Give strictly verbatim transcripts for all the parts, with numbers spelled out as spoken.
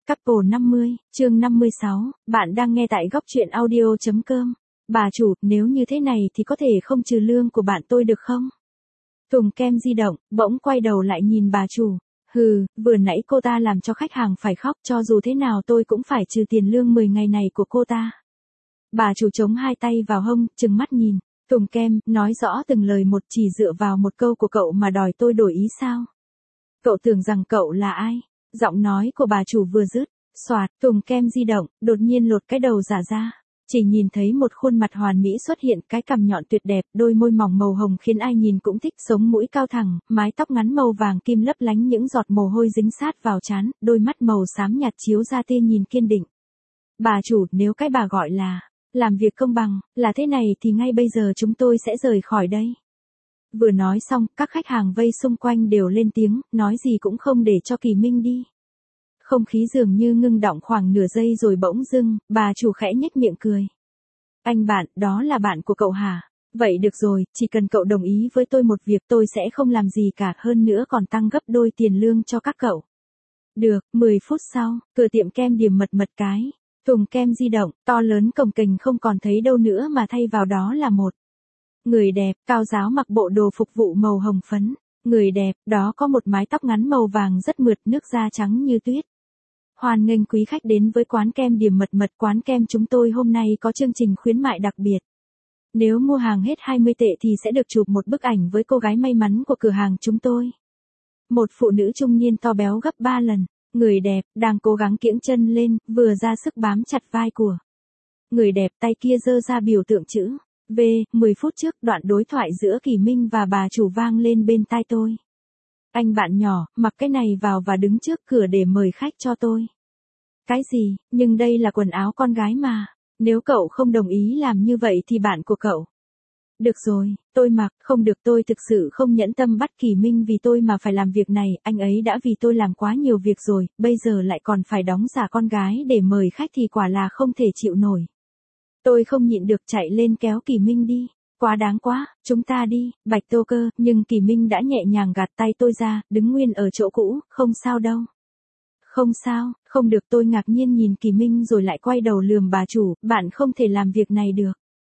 Couple năm mươi, chương năm mươi sáu, bạn đang nghe tại góc truyện audio.com. Bà chủ, nếu như thế này thì có thể không trừ lương của bạn tôi được không? Tùng kem di động, bỗng quay đầu lại nhìn bà chủ. Hừ, vừa nãy cô ta làm cho khách hàng phải khóc, cho dù thế nào tôi cũng phải trừ tiền lương mười ngày này của cô ta. Bà chủ chống hai tay vào hông, trừng mắt nhìn. Tùng kem, nói rõ từng lời một, chỉ dựa vào một câu của cậu mà đòi tôi đổi ý sao? Cậu tưởng rằng cậu là ai? Giọng nói của bà chủ vừa dứt, xoạt, Tùng kem di động, đột nhiên lột cái đầu giả ra. Chỉ nhìn thấy một khuôn mặt hoàn mỹ xuất hiện, cái cằm nhọn tuyệt đẹp, đôi môi mỏng màu hồng khiến ai nhìn cũng thích, sống mũi cao thẳng, mái tóc ngắn màu vàng kim lấp lánh những giọt mồ hôi dính sát vào trán, đôi mắt màu xám nhạt chiếu ra tia nhìn kiên định. Bà chủ, nếu cái bà gọi là làm việc công bằng, là thế này thì ngay bây giờ chúng tôi sẽ rời khỏi đây. Vừa nói xong, các khách hàng vây xung quanh đều lên tiếng, nói gì cũng không để cho Kỳ Minh đi. Không khí dường như ngưng đọng khoảng nửa giây rồi bỗng dưng, bà chủ khẽ nhếch miệng cười. Anh bạn, đó là bạn của cậu hả? Vậy được rồi, chỉ cần cậu đồng ý với tôi một việc tôi sẽ không làm gì cả, hơn nữa còn tăng gấp đôi tiền lương cho các cậu. Được, mười phút sau, cửa tiệm kem Điểm Mật Mật cái. Thùng kem di động, to lớn cồng kềnh không còn thấy đâu nữa mà thay vào đó là một người đẹp, cao ráo mặc bộ đồ phục vụ màu hồng phấn. Người đẹp, đó có một mái tóc ngắn màu vàng rất mượt, nước da trắng như tuyết. Hoan nghênh quý khách đến với quán kem Điểm Mật Mật. Quán kem chúng tôi hôm nay có chương trình khuyến mại đặc biệt. Nếu mua hàng hết hai mươi tệ thì sẽ được chụp một bức ảnh với cô gái may mắn của cửa hàng chúng tôi. Một phụ nữ trung niên to béo gấp ba lần. Người đẹp, đang cố gắng kiễng chân lên, vừa ra sức bám chặt vai của người đẹp, tay kia giơ ra biểu tượng chữ V. mười phút trước, đoạn đối thoại giữa Kỳ Minh và bà chủ vang lên bên tai tôi. Anh bạn nhỏ, mặc cái này vào và đứng trước cửa để mời khách cho tôi. Cái gì, nhưng đây là quần áo con gái mà. Nếu cậu không đồng ý làm như vậy thì bạn của cậu. Được rồi, tôi mặc, không được, tôi thực sự không nhẫn tâm bắt Kỳ Minh vì tôi mà phải làm việc này, anh ấy đã vì tôi làm quá nhiều việc rồi, bây giờ lại còn phải đóng giả con gái để mời khách thì quả là không thể chịu nổi. Tôi không nhịn được chạy lên kéo Kỳ Minh đi. Quá đáng quá, chúng ta đi, Bạch Tô Cơ, nhưng Kỳ Minh đã nhẹ nhàng gạt tay tôi ra, đứng nguyên ở chỗ cũ, không sao đâu. Không sao, không được, tôi ngạc nhiên nhìn Kỳ Minh rồi lại quay đầu lườm bà chủ, bạn không thể làm việc này được.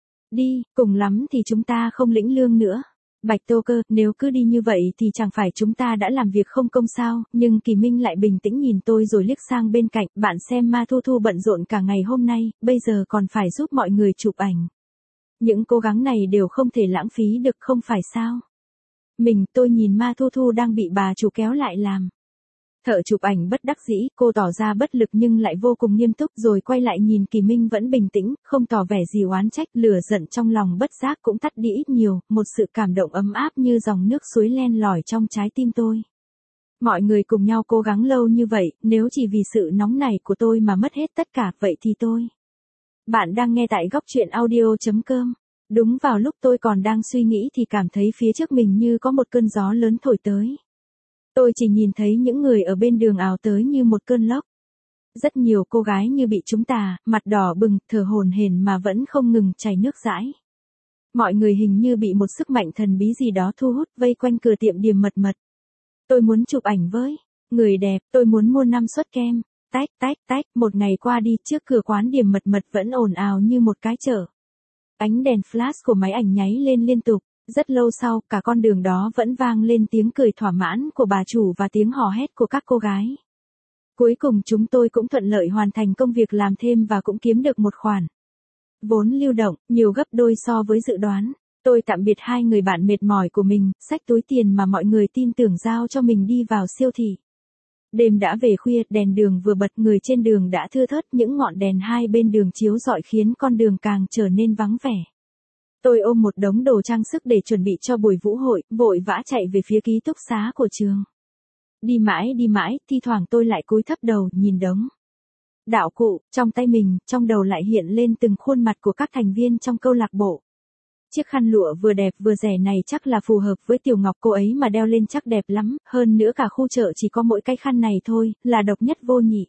Đi, cùng lắm thì chúng ta không lĩnh lương nữa. Bạch Tô Cơ, nếu cứ đi như vậy thì chẳng phải chúng ta đã làm việc không công sao, nhưng Kỳ Minh lại bình tĩnh nhìn tôi rồi liếc sang bên cạnh, bạn xem Ma Thu Thu bận rộn cả ngày hôm nay, bây giờ còn phải giúp mọi người chụp ảnh. Những cố gắng này đều không thể lãng phí được không phải sao? Mình, tôi nhìn Ma Thu Thu đang bị bà chủ kéo lại làm thợ chụp ảnh bất đắc dĩ, cô tỏ ra bất lực nhưng lại vô cùng nghiêm túc rồi quay lại nhìn Kỳ Minh vẫn bình tĩnh, không tỏ vẻ gì oán trách, lửa giận trong lòng bất giác cũng tắt đi ít nhiều, một sự cảm động ấm áp như dòng nước suối len lỏi trong trái tim tôi. Mọi người cùng nhau cố gắng lâu như vậy, nếu chỉ vì sự nóng nảy của tôi mà mất hết tất cả, vậy thì tôi. Bạn đang nghe tại góc truyện audio.com. Đúng vào lúc tôi còn đang suy nghĩ thì cảm thấy phía trước mình như có một cơn gió lớn thổi tới. Tôi chỉ nhìn thấy những người ở bên đường ào tới như một cơn lốc. Rất nhiều cô gái như bị trúng tà, mặt đỏ bừng, thở hổn hển mà vẫn không ngừng chảy nước dãi. Mọi người hình như bị một sức mạnh thần bí gì đó thu hút, vây quanh cửa tiệm Điểm Mật Mật. Tôi muốn chụp ảnh với người đẹp, tôi muốn mua năm suất kem. Tách, tách, tách, một ngày qua đi, trước cửa quán Điểm Mật Mật vẫn ồn ào như một cái chợ. Ánh đèn flash của máy ảnh nháy lên liên tục. Rất lâu sau, cả con đường đó vẫn vang lên tiếng cười thỏa mãn của bà chủ và tiếng hò hét của các cô gái. Cuối cùng chúng tôi cũng thuận lợi hoàn thành công việc làm thêm và cũng kiếm được một khoản vốn lưu động, nhiều gấp đôi so với dự đoán. Tôi tạm biệt hai người bạn mệt mỏi của mình, xách túi tiền mà mọi người tin tưởng giao cho mình đi vào siêu thị. Đêm đã về khuya, đèn đường vừa bật, người trên đường đã thưa thớt, những ngọn đèn hai bên đường chiếu rọi khiến con đường càng trở nên vắng vẻ. Tôi ôm một đống đồ trang sức để chuẩn bị cho buổi vũ hội, vội vã chạy về phía ký túc xá của trường. Đi mãi đi mãi, thi thoảng tôi lại cúi thấp đầu nhìn đống đạo cụ trong tay mình, trong đầu lại hiện lên từng khuôn mặt của các thành viên trong câu lạc bộ. Chiếc khăn lụa vừa đẹp vừa rẻ này chắc là phù hợp với Tiểu Ngọc, cô ấy mà đeo lên chắc đẹp lắm, hơn nữa cả khu chợ chỉ có mỗi cái khăn này thôi, là độc nhất vô nhị.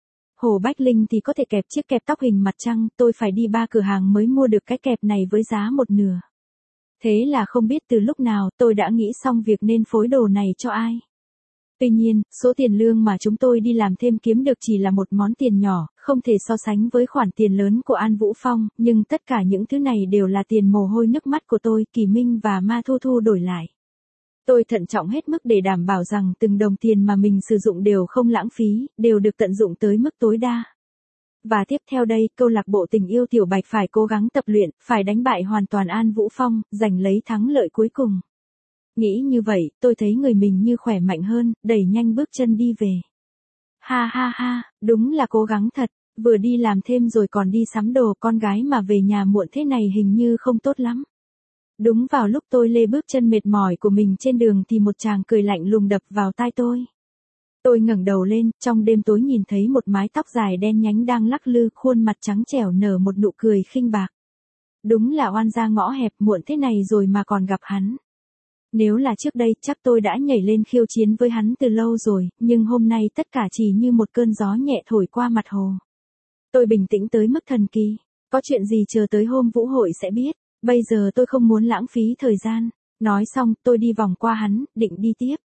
Hồ Bách Linh thì có thể kẹp chiếc kẹp tóc hình mặt trăng, tôi phải đi ba cửa hàng mới mua được cái kẹp này với giá một nửa. Thế là không biết từ lúc nào tôi đã nghĩ xong việc nên phối đồ này cho ai. Tuy nhiên, số tiền lương mà chúng tôi đi làm thêm kiếm được chỉ là một món tiền nhỏ, không thể so sánh với khoản tiền lớn của An Vũ Phong, nhưng tất cả những thứ này đều là tiền mồ hôi nước mắt của tôi, Kỳ Minh và Ma Thu Thu đổi lại. Tôi thận trọng hết mức để đảm bảo rằng từng đồng tiền mà mình sử dụng đều không lãng phí, đều được tận dụng tới mức tối đa. Và tiếp theo đây, câu lạc bộ tình yêu Tiểu Bạch phải cố gắng tập luyện, phải đánh bại hoàn toàn An Vũ Phong, giành lấy thắng lợi cuối cùng. Nghĩ như vậy, tôi thấy người mình như khỏe mạnh hơn, đẩy nhanh bước chân đi về. Ha ha ha, đúng là cố gắng thật, vừa đi làm thêm rồi còn đi sắm đồ, con gái mà về nhà muộn thế này hình như không tốt lắm. Đúng vào lúc tôi lê bước chân mệt mỏi của mình trên đường thì một chàng cười lạnh lùng đập vào tai tôi. Tôi ngẩng đầu lên, trong đêm tối nhìn thấy một mái tóc dài đen nhánh đang lắc lư, khuôn mặt trắng trẻo nở một nụ cười khinh bạc. Đúng là oan gia ngõ hẹp, muộn thế này rồi mà còn gặp hắn. Nếu là trước đây chắc tôi đã nhảy lên khiêu chiến với hắn từ lâu rồi, nhưng hôm nay tất cả chỉ như một cơn gió nhẹ thổi qua mặt hồ. Tôi bình tĩnh tới mức thần kỳ. Có chuyện gì chờ tới hôm vũ hội sẽ biết. Bây giờ tôi không muốn lãng phí thời gian. Nói xong, tôi đi vòng qua hắn, định đi tiếp.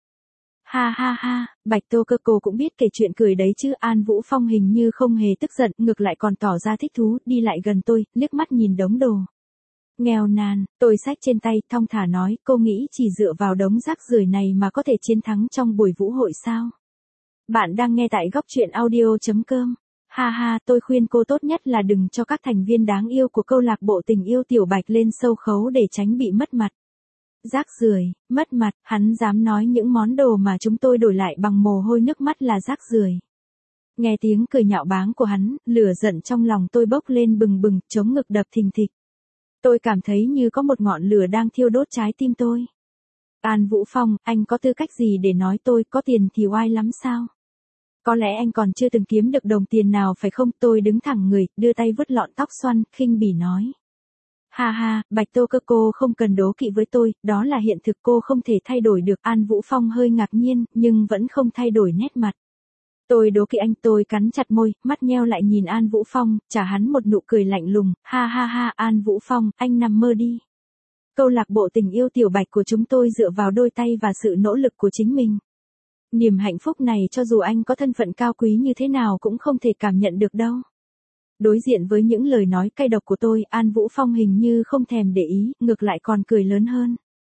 Ha ha ha, Bạch Tô Cơ cô cũng biết kể chuyện cười đấy chứ. An Vũ Phong hình như không hề tức giận, ngược lại còn tỏ ra thích thú, đi lại gần tôi, liếc mắt nhìn đống đồ. Nghèo nàn, tôi xách trên tay, thong thả nói, cô nghĩ chỉ dựa vào đống rác rưởi này mà có thể chiến thắng trong buổi vũ hội sao? Bạn đang nghe tại góc truyện audio chấm com. Ha ha, tôi khuyên cô tốt nhất là đừng cho các thành viên đáng yêu của câu lạc bộ tình yêu Tiểu Bạch lên sâu khấu để tránh bị mất mặt. Rác rưởi, mất mặt, hắn dám nói những món đồ mà chúng tôi đổi lại bằng mồ hôi nước mắt là rác rưởi. Nghe tiếng cười nhạo báng của hắn, lửa giận trong lòng tôi bốc lên bừng bừng, chống ngực đập thình thịch. Tôi cảm thấy như có một ngọn lửa đang thiêu đốt trái tim tôi. An Vũ Phong, anh có tư cách gì để nói tôi có tiền thì oai lắm sao? Có lẽ anh còn chưa từng kiếm được đồng tiền nào phải không? Tôi đứng thẳng người, đưa tay vứt lọn tóc xoăn, khinh bỉ nói. Ha ha, Bạch Tô Cơ cô không cần đố kỵ với tôi, đó là hiện thực, cô không thể thay đổi được. An Vũ Phong hơi ngạc nhiên, nhưng vẫn không thay đổi nét mặt. Tôi đố kỵ anh, tôi cắn chặt môi, mắt nheo lại nhìn An Vũ Phong, trả hắn một nụ cười lạnh lùng, ha ha ha, An Vũ Phong, anh nằm mơ đi. Câu lạc bộ tình yêu Tiểu Bạch của chúng tôi dựa vào đôi tay và sự nỗ lực của chính mình. Niềm hạnh phúc này cho dù anh có thân phận cao quý như thế nào cũng không thể cảm nhận được đâu. Đối diện với những lời nói cay độc của tôi, An Vũ Phong hình như không thèm để ý, ngược lại còn cười lớn hơn.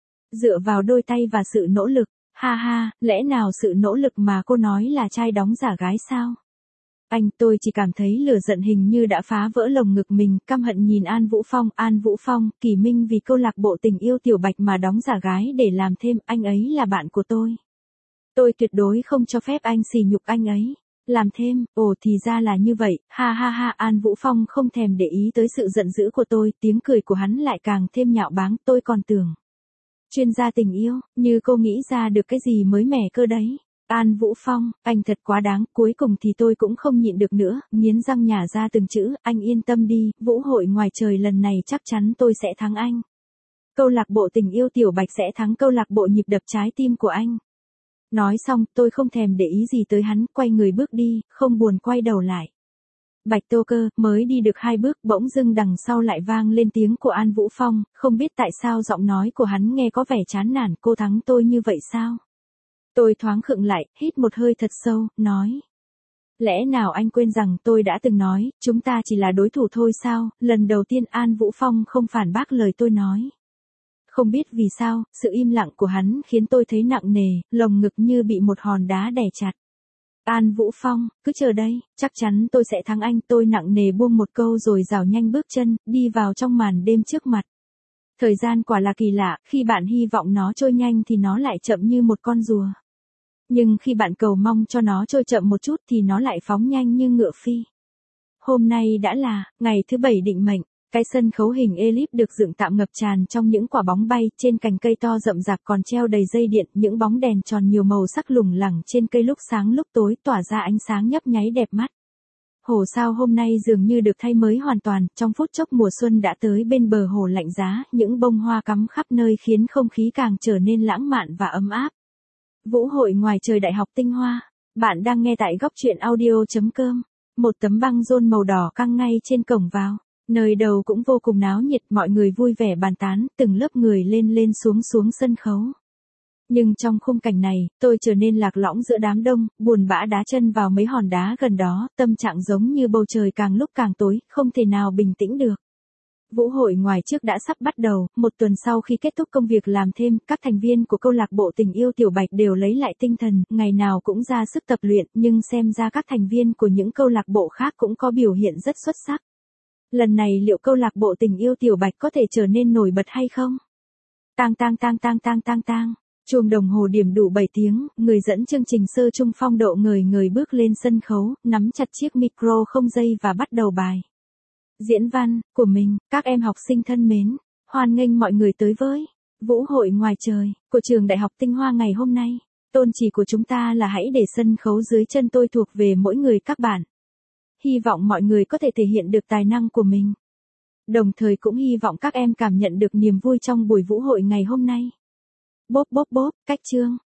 Dựa vào đôi tay và sự nỗ lực. Ha ha, lẽ nào sự nỗ lực mà cô nói là trai đóng giả gái sao? Anh, tôi chỉ cảm thấy lửa giận hình như đã phá vỡ lồng ngực mình, căm hận nhìn An Vũ Phong. An Vũ Phong, Kỳ Minh vì câu lạc bộ tình yêu Tiểu Bạch mà đóng giả gái để làm thêm, anh ấy là bạn của tôi. Tôi tuyệt đối không cho phép anh sỉ nhục anh ấy. Làm thêm, ồ thì ra là như vậy, ha ha ha. An Vũ Phong không thèm để ý tới sự giận dữ của tôi, tiếng cười của hắn lại càng thêm nhạo báng, tôi còn tưởng. Chuyên gia tình yêu, như cô nghĩ ra được cái gì mới mẻ cơ đấy. An Vũ Phong, anh thật quá đáng, cuối cùng thì tôi cũng không nhịn được nữa, nghiến răng nhả ra từng chữ, anh yên tâm đi, vũ hội ngoài trời lần này chắc chắn tôi sẽ thắng anh. Câu lạc bộ tình yêu Tiểu Bạch sẽ thắng câu lạc bộ nhịp đập trái tim của anh. Nói xong, tôi không thèm để ý gì tới hắn, quay người bước đi, không buồn quay đầu lại. Bạch Tô Cơ, mới đi được hai bước, bỗng dưng đằng sau lại vang lên tiếng của An Vũ Phong, không biết tại sao giọng nói của hắn nghe có vẻ chán nản, cô thắng tôi như vậy sao? Tôi thoáng khựng lại, hít một hơi thật sâu, nói. Lẽ nào anh quên rằng tôi đã từng nói, chúng ta chỉ là đối thủ thôi sao? Lần đầu tiên An Vũ Phong không phản bác lời tôi nói. Không biết vì sao, sự im lặng của hắn khiến tôi thấy nặng nề, lồng ngực như bị một hòn đá đè chặt. An Vũ Phong, cứ chờ đây, chắc chắn tôi sẽ thắng anh. Tôi nặng nề buông một câu rồi rảo nhanh bước chân, đi vào trong màn đêm trước mặt. Thời gian quả là kỳ lạ, khi bạn hy vọng nó trôi nhanh thì nó lại chậm như một con rùa. Nhưng khi bạn cầu mong cho nó trôi chậm một chút thì nó lại phóng nhanh như ngựa phi. Hôm nay đã là ngày thứ bảy định mệnh. Cái sân khấu hình elip được dựng tạm ngập tràn trong những quả bóng bay, trên cành cây to rậm rạp còn treo đầy dây điện, những bóng đèn tròn nhiều màu sắc lủng lẳng trên cây lúc sáng lúc tối tỏa ra ánh sáng nhấp nháy đẹp mắt. Hồ sao hôm nay dường như được thay mới hoàn toàn, trong phút chốc mùa xuân đã tới bên bờ hồ lạnh giá, những bông hoa cắm khắp nơi khiến không khí càng trở nên lãng mạn và ấm áp. Vũ hội ngoài trời Đại học Tinh Hoa. Bạn đang nghe tại góc truyện audio chấm com. Một tấm băng rôn màu đỏ căng ngay trên cổng vào. Nơi đầu cũng vô cùng náo nhiệt, mọi người vui vẻ bàn tán, từng lớp người lên lên xuống xuống sân khấu. Nhưng trong khung cảnh này, tôi trở nên lạc lõng giữa đám đông, buồn bã đá chân vào mấy hòn đá gần đó, tâm trạng giống như bầu trời càng lúc càng tối, không thể nào bình tĩnh được. Vũ hội ngoài trước đã sắp bắt đầu, một tuần sau khi kết thúc công việc làm thêm, các thành viên của câu lạc bộ tình yêu Tiểu Bạch đều lấy lại tinh thần, ngày nào cũng ra sức tập luyện, nhưng xem ra các thành viên của những câu lạc bộ khác cũng có biểu hiện rất xuất sắc. Lần này liệu câu lạc bộ tình yêu Tiểu Bạch có thể trở nên nổi bật hay không? Tang tang tang tang tang tang tang. Chuông đồng hồ điểm đủ bảy tiếng, người dẫn chương trình Sơ Trung Phong độ người người bước lên sân khấu, nắm chặt chiếc micro không dây và bắt đầu bài diễn văn của mình. Các em học sinh thân mến, hoan nghênh mọi người tới với vũ hội ngoài trời của trường Đại học Tinh Hoa ngày hôm nay. Tôn chỉ của chúng ta là hãy để sân khấu dưới chân tôi thuộc về mỗi người các bạn. Hy vọng mọi người có thể thể hiện được tài năng của mình. Đồng thời cũng hy vọng các em cảm nhận được niềm vui trong buổi vũ hội ngày hôm nay. Bốp bốp bốp, cách chương.